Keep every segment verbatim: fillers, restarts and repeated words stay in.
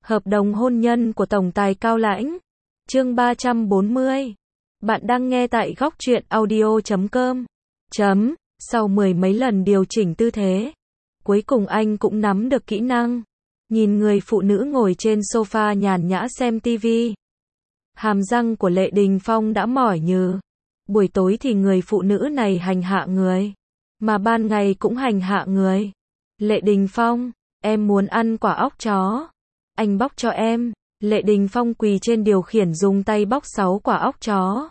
Hợp đồng hôn nhân của Tổng tài Cao Lãnh. Chương ba trăm bốn mươi. Bạn đang nghe tại góc truyện audio chấm com. Chấm. Sau mười mấy lần điều chỉnh tư thế, cuối cùng anh cũng nắm được kỹ năng. Nhìn người phụ nữ ngồi trên sofa nhàn nhã xem tivi. Hàm răng của Lệ Đình Phong đã mỏi nhừ. Buổi tối thì người phụ nữ này hành hạ người, mà ban ngày cũng hành hạ người. Lệ Đình Phong, em muốn ăn quả óc chó. Anh bóc cho em. Lệ Đình Phong quỳ trên điều khiển dùng tay bóc sáu quả óc chó.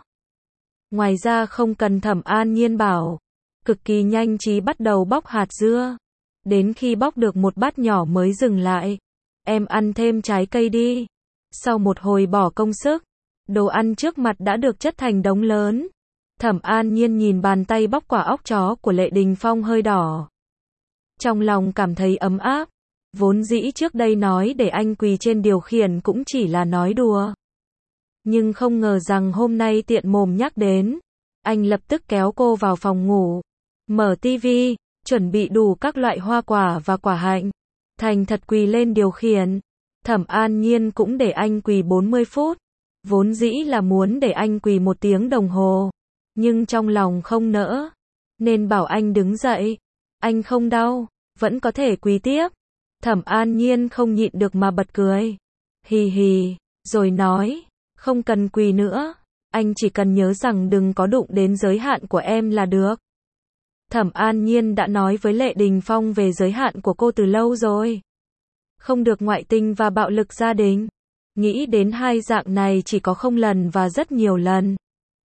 Ngoài ra không cần Thẩm An Nhiên bảo, cực kỳ nhanh trí bắt đầu bóc hạt dưa. Đến khi bóc được một bát nhỏ mới dừng lại. Em ăn thêm trái cây đi. Sau một hồi bỏ công sức, đồ ăn trước mặt đã được chất thành đống lớn. Thẩm An Nhiên nhìn bàn tay bóc quả óc chó của Lệ Đình Phong hơi đỏ. Trong lòng cảm thấy ấm áp. Vốn dĩ trước đây nói để anh quỳ trên điều khiển cũng chỉ là nói đùa. Nhưng không ngờ rằng hôm nay tiện mồm nhắc đến. Anh lập tức kéo cô vào phòng ngủ. Mở tivi, chuẩn bị đủ các loại hoa quả và quả hạnh. Thành thật quỳ lên điều khiển. Thẩm An Nhiên cũng để anh quỳ bốn mươi phút. Vốn dĩ là muốn để anh quỳ một tiếng đồng hồ. Nhưng trong lòng không nỡ. Nên bảo anh đứng dậy. Anh không đau, vẫn có thể quỳ tiếp. Thẩm An Nhiên không nhịn được mà bật cười. Hì hì, rồi nói, không cần quỳ nữa. Anh chỉ cần nhớ rằng đừng có đụng đến giới hạn của em là được. Thẩm An Nhiên đã nói với Lệ Đình Phong về giới hạn của cô từ lâu rồi. Không được ngoại tình và bạo lực gia đình. Nghĩ đến hai dạng này chỉ có không lần và rất nhiều lần.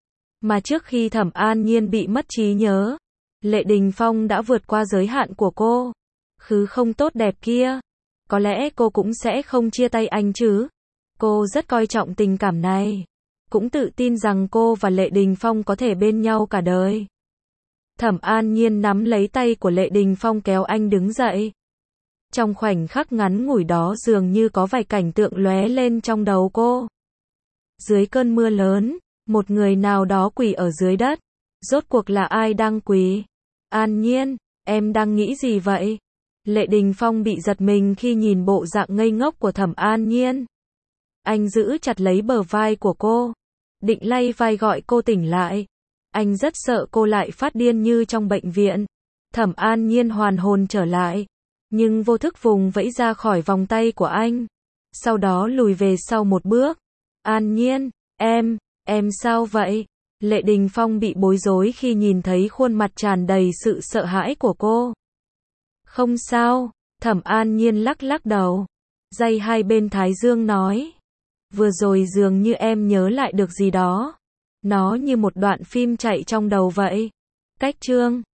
Mà trước khi Thẩm An Nhiên bị mất trí nhớ, Lệ Đình Phong đã vượt qua giới hạn của cô. Khứ không tốt đẹp kia. Có lẽ cô cũng sẽ không chia tay anh chứ. Cô rất coi trọng tình cảm này. Cũng tự tin rằng cô và Lệ Đình Phong có thể bên nhau cả đời. Thẩm An Nhiên nắm lấy tay của Lệ Đình Phong kéo anh đứng dậy. Trong khoảnh khắc ngắn ngủi đó dường như có vài cảnh tượng lóe lên trong đầu cô. Dưới cơn mưa lớn, một người nào đó quỳ ở dưới đất. Rốt cuộc là ai đang quỳ? An Nhiên, em đang nghĩ gì vậy? Lệ Đình Phong bị giật mình khi nhìn bộ dạng ngây ngốc của Thẩm An Nhiên. Anh giữ chặt lấy bờ vai của cô, định lay vai gọi cô tỉnh lại. Anh rất sợ cô lại phát điên như trong bệnh viện. Thẩm An Nhiên hoàn hồn trở lại, nhưng vô thức vùng vẫy ra khỏi vòng tay của anh. Sau đó lùi về sau một bước. An Nhiên, em, em sao vậy? Lệ Đình Phong bị bối rối khi nhìn thấy khuôn mặt tràn đầy sự sợ hãi của cô. Không sao, Thẩm An Nhiên lắc lắc đầu. Day hai bên thái dương nói. Vừa rồi dường như em nhớ lại được gì đó. Nó như một đoạn phim chạy trong đầu vậy. Cách chương.